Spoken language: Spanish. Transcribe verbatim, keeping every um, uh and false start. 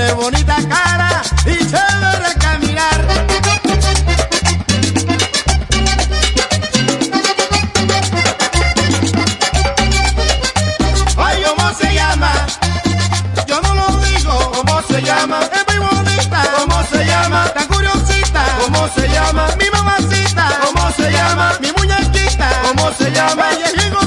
tiene bonita cara y chévere caminar. Ay, ¿cómo se llama? Yo no lo digo. ¿Cómo se llama? Es muy bonita. ¿Cómo se llama? Tan curiosita. ¿Cómo se llama? Mi mamacita. ¿Cómo se llama? Mi muñequita. ¿Cómo se llama? Ella es bien